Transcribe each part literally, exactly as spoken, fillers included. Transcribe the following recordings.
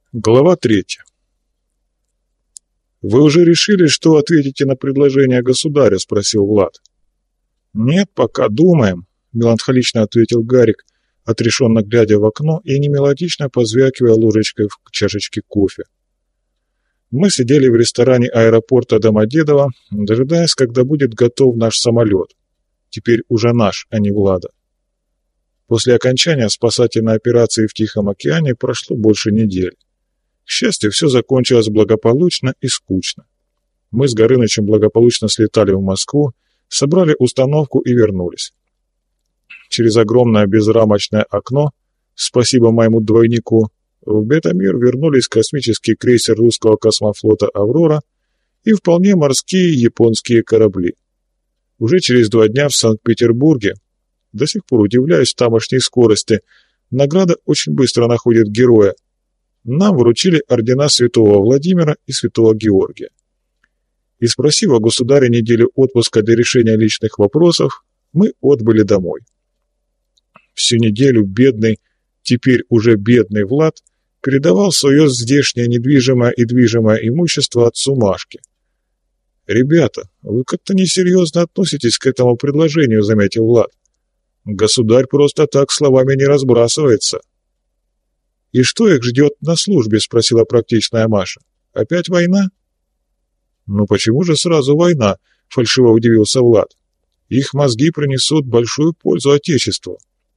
Глава третья. «Вы уже решили, что ответите на предложение государя?» – спросил Влад. «Нет, пока думаем», – меланхолично ответил Гарик, отрешенно глядя в окно и немелодично позвякивая ложечкой в чашечке кофе. Мы сидели в ресторане аэропорта Домодедово, дожидаясь, когда будет готов наш самолет. Теперь уже наш, а не Влада. После окончания спасательной операции в Тихом океане прошло больше недели. К счастью, все закончилось благополучно и скучно. Мы с Горынычем благополучно слетали в Москву, собрали установку и вернулись. Через огромное безрамочное окно, спасибо моему двойнику, в бета-мир вернулись космический крейсер русского космофлота «Аврора» и вполне морские японские корабли. Уже через два дня в Санкт-Петербурге, до сих пор удивляюсь тамошней скорости, награда очень быстро находит героя, нам вручили ордена святого Владимира и святого Георгия. И спросив о государе неделю отпуска для решения личных вопросов, мы отбыли домой. Всю неделю бедный, теперь уже бедный Влад, передавал свое здешнее недвижимое и движимое имущество отцу Машке. «Ребята, вы как-то несерьезно относитесь к этому предложению», — заметил Влад. «Государь просто так словами не разбрасывается». «И что их ждет на службе?» — спросила практичная Маша. «Опять война?» «Ну почему же сразу война?» — фальшиво удивился Влад. «Их мозги принесут большую пользу Отечеству».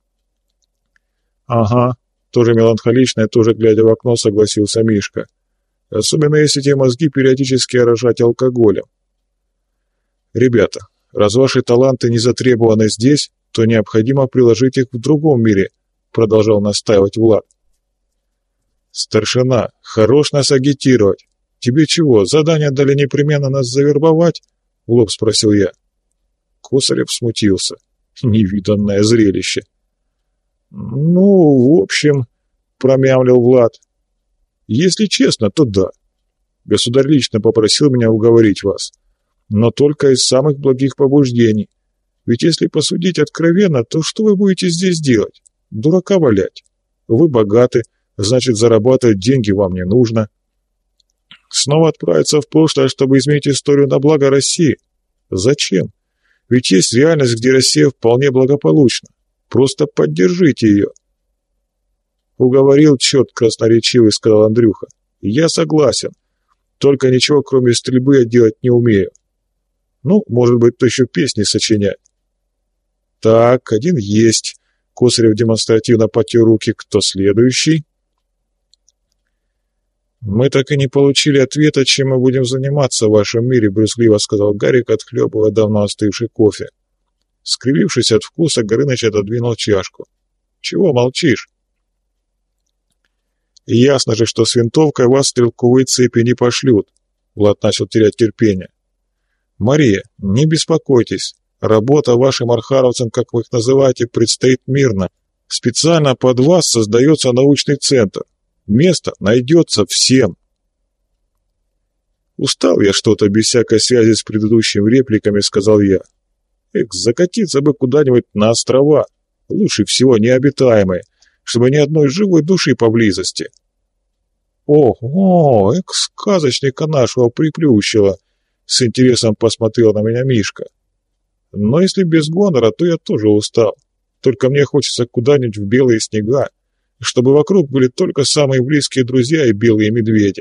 «Ага», — тоже меланхолично и тоже глядя в окно согласился Мишка. «Особенно если те мозги периодически орошать алкоголем». «Ребята, раз ваши таланты не затребованы здесь, то необходимо приложить их в другом мире», — продолжал настаивать Влад. «Старшина, хорош нас агитировать. Тебе чего, задание дали непременно нас завербовать?» — в лоб спросил я. Косарев смутился. Невиданное зрелище. «Ну, в общем», — промямлил Влад, — «если честно, то да. Государь лично попросил меня уговорить вас, но только из самых благих побуждений. Ведь если посудить откровенно, то что вы будете здесь делать? Дурака валять. Вы богаты, значит, зарабатывать деньги вам не нужно. Снова отправиться в прошлое, чтобы изменить историю на благо России? Зачем? Ведь есть реальность, где Россия вполне благополучна. Просто поддержите ее». «Уговорил, черт красноречивый», — сказал Андрюха. «Я согласен. Только ничего, кроме стрельбы, я делать не умею. Ну, может быть, то еще песни сочинять». «Так, один есть». Косарев демонстративно потер руки. «Кто следующий?» «Мы так и не получили ответа, чем мы будем заниматься в вашем мире», — брюзгливо сказал Гарик, отхлебывая давно остывший кофе. Скривившись от вкуса, Горыныч отодвинул чашку. «Чего молчишь?» «Ясно же, что с винтовкой вас стрелковые цепи не пошлют», — Влад начал терять терпение. «Мария, не беспокойтесь. Работа вашим архаровцам, как вы их называете, предстоит мирно. Специально под вас создается научный центр. Место найдется всем». «Устал я что-то без всякой связи с предыдущими репликами», — сказал я. «Эх, закатиться бы куда-нибудь на острова, лучше всего необитаемые, чтобы ни одной живой души поблизости». «Ого, эх, сказочника нашего приплющило», — с интересом посмотрел на меня Мишка. «Но если без гонора, то я тоже устал. Только мне хочется куда-нибудь в белые снега, чтобы вокруг были только самые близкие друзья и белые медведи».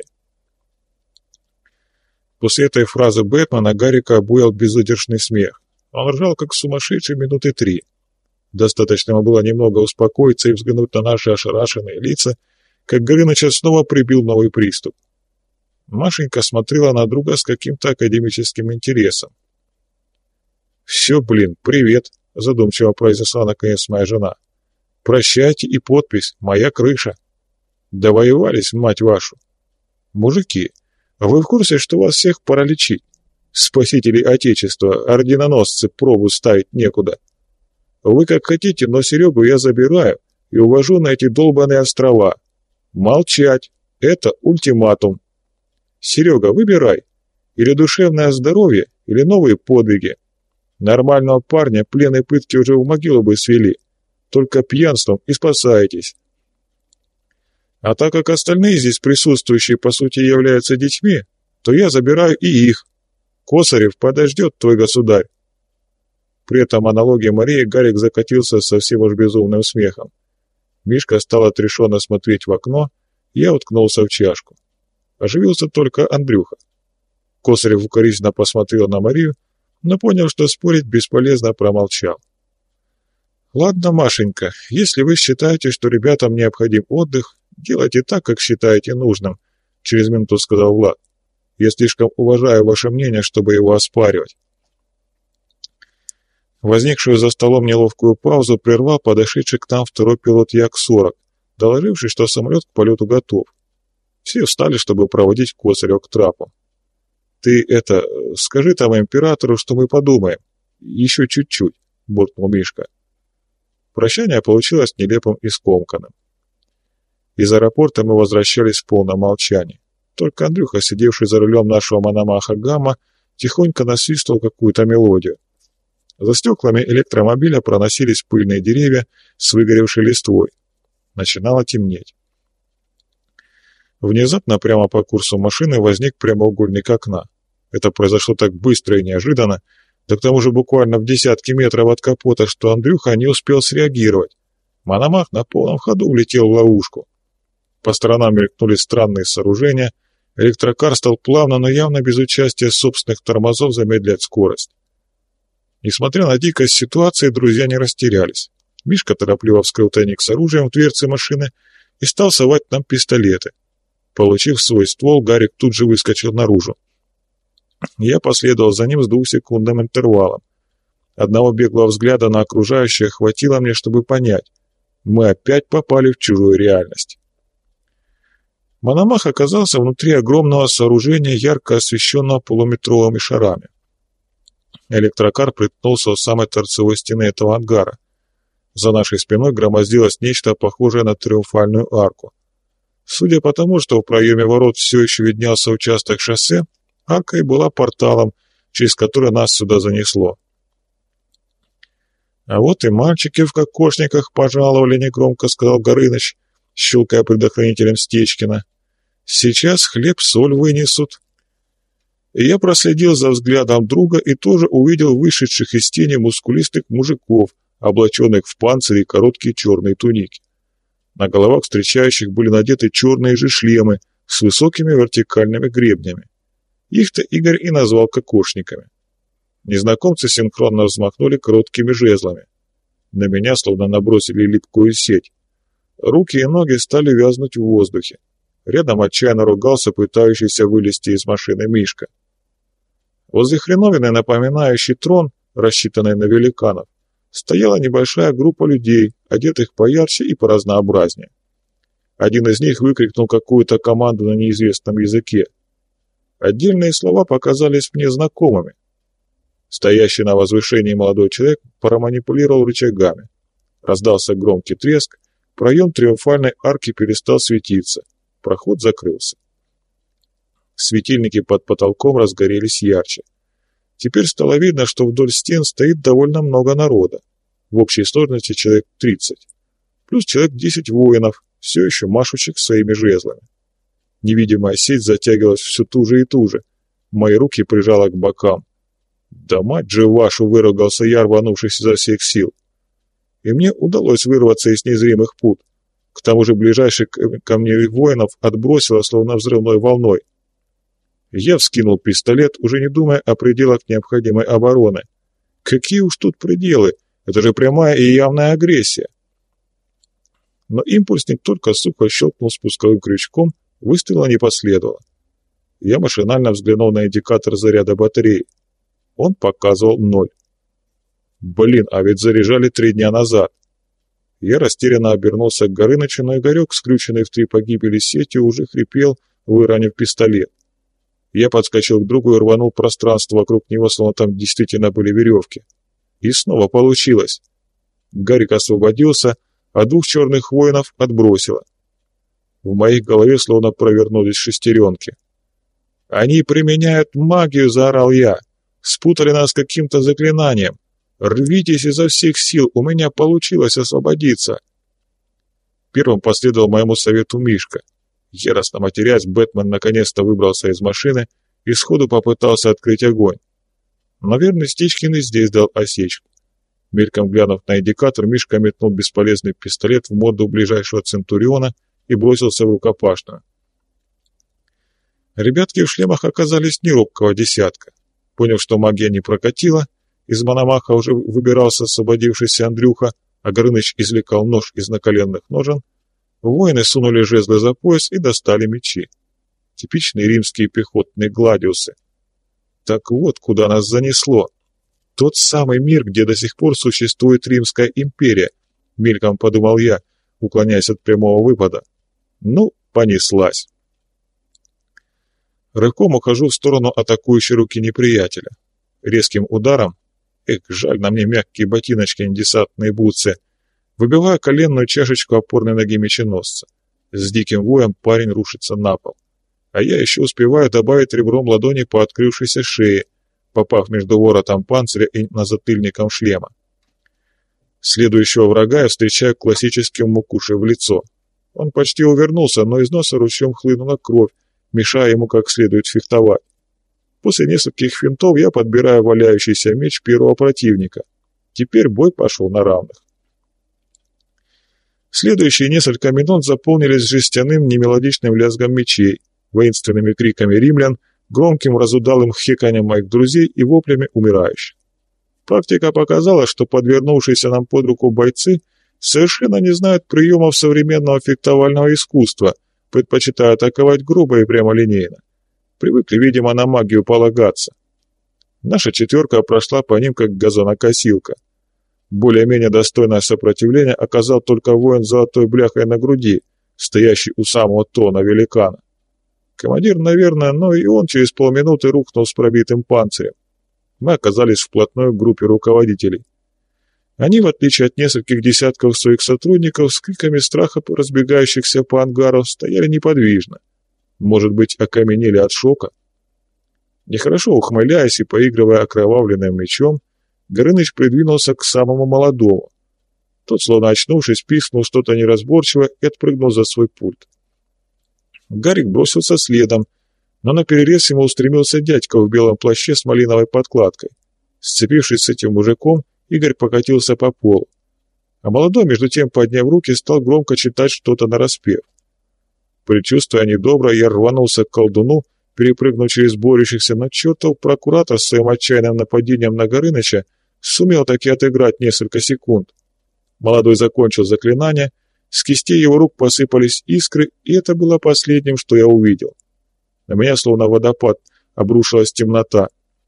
После этой фразы Бэтмена Гарика обуял безудержный смех. Он ржал, как сумасшедший, минуты три. Достаточно ему было немного успокоиться и взглянуть на наши ошарашенные лица, как Горыныча снова прибил новый приступ. Машенька смотрела на друга с каким-то академическим интересом. «Все, блин, привет», — задумчиво произнесла наконец моя жена. «Прощайте и подпись, моя крыша». «Довоевались, мать вашу». «Мужики, вы в курсе, что вас всех пора лечить? Спасители Отечества, орденоносцы, пробу ставить некуда. Вы как хотите, но Серегу я забираю и увожу на эти долбаные острова. Молчать. Это ультиматум. Серега, выбирай. Или душевное здоровье, или новые подвиги. Нормального парня плен и пытки уже в могилу бы свели. Только пьянством и спасаетесь. А так как остальные здесь присутствующие по сути являются детьми, то я забираю и их. Косарев подождет, твой государь». При этом монологе Марии Гарик закатился совсем уж безумным смехом. Мишка стал отрешенно смотреть в окно, я уткнулся в чашку. Оживился только Андрюха. Косарев укоризненно посмотрел на Марию, но понял, что спорить бесполезно, промолчал. «Ладно, Машенька, если вы считаете, что ребятам необходим отдых, делайте так, как считаете нужным», — через минуту сказал Влад. «Я слишком уважаю ваше мнение, чтобы его оспаривать». Возникшую за столом неловкую паузу прервал подошедший к нам второй пилот Як сорок, доложивший, что самолет к полету готов. Все встали, чтобы проводить Косарева к трапу. «Ты это, скажи там императору, что мы подумаем. Еще чуть-чуть», — буркнул Мишка. Прощание получилось нелепым и скомканным. Из аэропорта мы возвращались в полном молчании. Только Андрюха, сидевший за рулем нашего Мономаха Гамма, тихонько насвистывал какую-то мелодию. За стеклами электромобиля проносились пыльные деревья с выгоревшей листвой. Начинало темнеть. Внезапно прямо по курсу машины возник прямоугольник окна. Это произошло так быстро и неожиданно, да к тому же буквально в десятки метров от капота, что Андрюха не успел среагировать. Мономах на полном ходу влетел в ловушку. По сторонам мелькнули странные сооружения, электрокар стал плавно, но явно без участия собственных тормозов замедлять скорость. Несмотря на дикость ситуации, друзья не растерялись. Мишка торопливо вскрыл тайник с оружием в дверце машины и стал совать нам пистолеты. Получив свой ствол, Гарик тут же выскочил наружу. Я последовал за ним с двухсекундным интервалом. Одного беглого взгляда на окружающее хватило мне, чтобы понять. Мы опять попали в чужую реальность. Мономах оказался внутри огромного сооружения, ярко освещенного полуметровыми шарами. Электрокар приткнулся у самой торцевой стены этого ангара. За нашей спиной громоздилось нечто похожее на триумфальную арку. Судя по тому, что в проеме ворот все еще виднелся участок шоссе, арка и была порталом, через который нас сюда занесло. «А вот и мальчики в кокошниках пожаловали», — негромко сказал Горыныч, щелкая предохранителем Стечкина. «Сейчас хлеб-соль вынесут». И я проследил за взглядом друга и тоже увидел вышедших из тени мускулистых мужиков, облаченных в панцири и короткие черные туники. На головах встречающих были надеты черные же шлемы с высокими вертикальными гребнями. Их-то Игорь и назвал кокошниками. Незнакомцы синхронно взмахнули короткими жезлами. На меня словно набросили липкую сеть. Руки и ноги стали вязнуть в воздухе. Рядом отчаянно ругался пытающийся вылезти из машины Мишка. Возле хреновины, напоминающей трон, рассчитанной на великанов, стояла небольшая группа людей, одетых поярче и поразнообразнее. Один из них выкрикнул какую-то команду на неизвестном языке. Отдельные слова показались мне знакомыми. Стоящий на возвышении молодой человек проманипулировал рычагами. Раздался громкий треск, проем триумфальной арки перестал светиться, проход закрылся. Светильники под потолком разгорелись ярче. Теперь стало видно, что вдоль стен стоит довольно много народа. В общей сложности человек тридцать. Плюс человек десять воинов, все еще машущих своими жезлами. Невидимая сеть затягивалась все туже и туже. Мои руки прижало к бокам. «Да мать же вашу!» — выругался я, рванувшись изо всех сил. И мне удалось вырваться из незримых пут. К тому же ближайших ко мне воинов отбросило словно взрывной волной. Я вскинул пистолет, уже не думая о пределах необходимой обороны. Какие уж тут пределы? Это же прямая и явная агрессия. Но импульсник только сухо щелкнул спусковым крючком, выстрела не последовало. Я машинально взглянул на индикатор заряда батареи. Он показывал ноль. Блин, а ведь заряжали три дня назад. Я растерянно обернулся к Горынычу, но Игорек, скрюченный в три погибели сетью, уже хрипел, выронив пистолет. Я подскочил к другу и рванул пространство вокруг него, словно там действительно были веревки. И снова получилось. Гарик освободился, а двух черных воинов отбросило. В моей голове словно провернулись шестеренки. «Они применяют магию!» — заорал я. «Спутали нас каким-то заклинанием! Рвитесь изо всех сил! У меня получилось освободиться!» Первым последовал моему совету Мишка. Яростно матерясь, Бэтмен наконец-то выбрался из машины и сходу попытался открыть огонь. Но верный Стичкин и здесь дал осечку. Мельком глянув на индикатор, Мишка метнул бесполезный пистолет в морду ближайшего Центуриона и бросился в рукопашную. Ребятки в шлемах оказались не робкого десятка. Поняв, что магия не прокатила, из мономаха уже выбирался освободившийся Андрюха, а Горыныч извлекал нож из наколенных ножен, воины сунули жезлы за пояс и достали мечи. Типичные римские пехотные гладиусы. Так вот, куда нас занесло. Тот самый мир, где до сих пор существует Римская империя, мельком подумал я, уклоняясь от прямого выпада. Ну, понеслась. Рывком ухожу в сторону атакующей руки неприятеля. Резким ударом, эх, жаль на мне мягкие ботиночки, не десантные бутсы, выбиваю коленную чашечку опорной ноги меченосца. С диким воем парень рушится на пол. А я еще успеваю добавить ребром ладони по открывшейся шее, попав между воротом панциря и назатыльником шлема. Следующего врага я встречаю классическим мукушей в лицо. Он почти увернулся, но из носа ручьем хлынула кровь, мешая ему как следует фехтовать. После нескольких финтов я подбираю валяющийся меч первого противника. Теперь бой пошел на равных. Следующие несколько минут заполнились жестяным немелодичным лязгом мечей, воинственными криками римлян, громким разудалым хеканьем моих друзей и воплями умирающих. Практика показала, что подвернувшиеся нам под руку бойцы совершенно не знают приемов современного фехтовального искусства, предпочитая атаковать грубо и прямолинейно. Привыкли, видимо, на магию полагаться. Наша четверка прошла по ним, как газонокосилка. Более-менее достойное сопротивление оказал только воин с золотой бляхой на груди, стоящий у самого трона великана. Командир, наверное, но и он через полминуты рухнул с пробитым панцирем. Мы оказались вплотную к группе руководителей. Они, в отличие от нескольких десятков своих сотрудников, с криками страха, разбегающихся по ангару, стояли неподвижно. Может быть, окаменели от шока? Нехорошо ухмыляясь и поигрывая окровавленным мечом, Горыныч придвинулся к самому молодому. Тот, словно очнувшись, пискнул что-то неразборчиво и отпрыгнул за свой пульт. Гарик бросился следом, но наперерез ему устремился дядька в белом плаще с малиновой подкладкой. Сцепившись с этим мужиком, Игорь покатился по полу. А молодой, между тем, подняв руки, стал громко читать что-то нараспев. Предчувствуя недоброе, я рванулся к колдуну, перепрыгнув через борющихся, но чертов прокуратор с своим отчаянным нападением на Горыныча сумел таки отыграть несколько секунд. Молодой закончил заклинание, с кистей его рук посыпались искры, и это было последним, что я увидел. На меня, словно водопад, обрушилась темнота.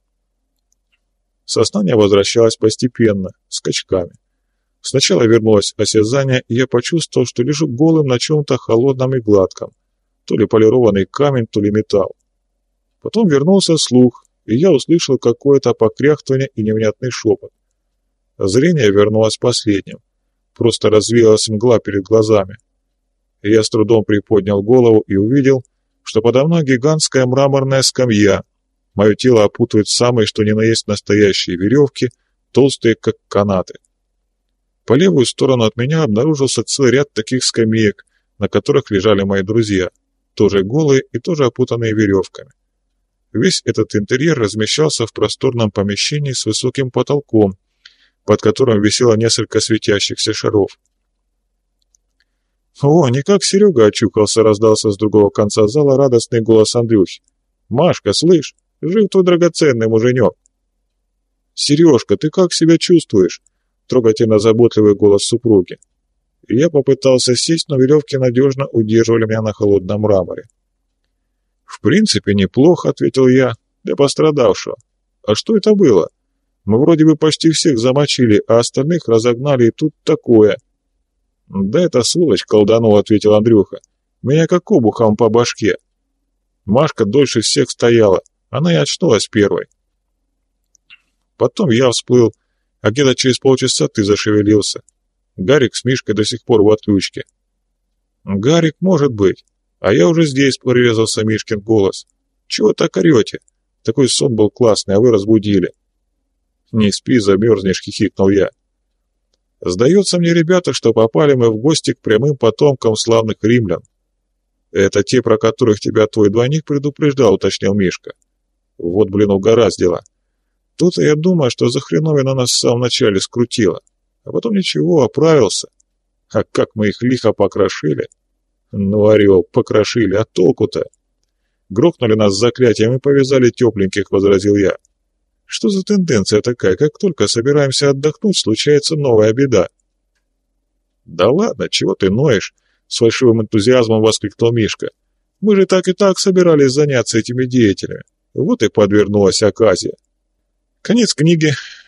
Сознание возвращалось постепенно, скачками. Сначала вернулось осязание, и я почувствовал, что лежу голым на чем-то холодном и гладком. То ли полированный камень, то ли металл. Потом вернулся слух, и я услышал какое-то покряхтывание и невнятный шепот. Зрение вернулось последним. Просто развеялась мгла перед глазами. И я с трудом приподнял голову и увидел, что подо мной гигантская мраморная скамья. Мое тело опутывают самые, что ни на есть настоящие веревки, толстые, как канаты. По левую сторону от меня обнаружился целый ряд таких скамеек, на которых лежали мои друзья, тоже голые и тоже опутанные веревками. Весь этот интерьер размещался в просторном помещении с высоким потолком, под которым висело несколько светящихся шаров. «О, не как Серега очухался!» — раздался с другого конца зала радостный голос Андрюхи. «Машка, слышь, жив твой драгоценный муженек!» «Сережка, ты как себя чувствуешь?» — трогательно заботливый голос супруги. И я попытался сесть, но веревки надежно удерживали меня на холодном мраморе. «В принципе, неплохо», — ответил я, — «для пострадавшего. А что это было? Мы вроде бы почти всех замочили, а остальных разогнали, и тут такое». «Да это сволочь колданул», — ответил Андрюха. «Меня как обухом по башке». Машка дольше всех стояла, она и очнулась первой. Потом я всплыл, а где-то через полчаса ты зашевелился. Гарик с Мишкой до сих пор в отключке. «Гарик, может быть. А я уже здесь», — прорезался Мишкин голос. «Чего так орете? Такой сон был классный, а вы разбудили». «Не спи, замерзнешь», — хихикнул я. Сдается мне, ребята, что попали мы в гости к прямым потомкам славных римлян. Это те, про которых тебя твой двойник предупреждал, уточнил Мишка. Вот, блин, угораздило. Тут я думаю, что за хреновина нас в самом начале скрутила. А потом ничего, оправился. А как мы их лихо покрошили. Ну, орел, покрошили, а толку-то? Грохнули нас с заклятием и повязали тепленьких, возразил я. Что за тенденция такая? Как только собираемся отдохнуть, случается новая беда. Да ладно, чего ты ноешь? С фальшивым энтузиазмом воскликнул Мишка. Мы же так и так собирались заняться этими деятелями. Вот и подвернулась оказия. Конец книги.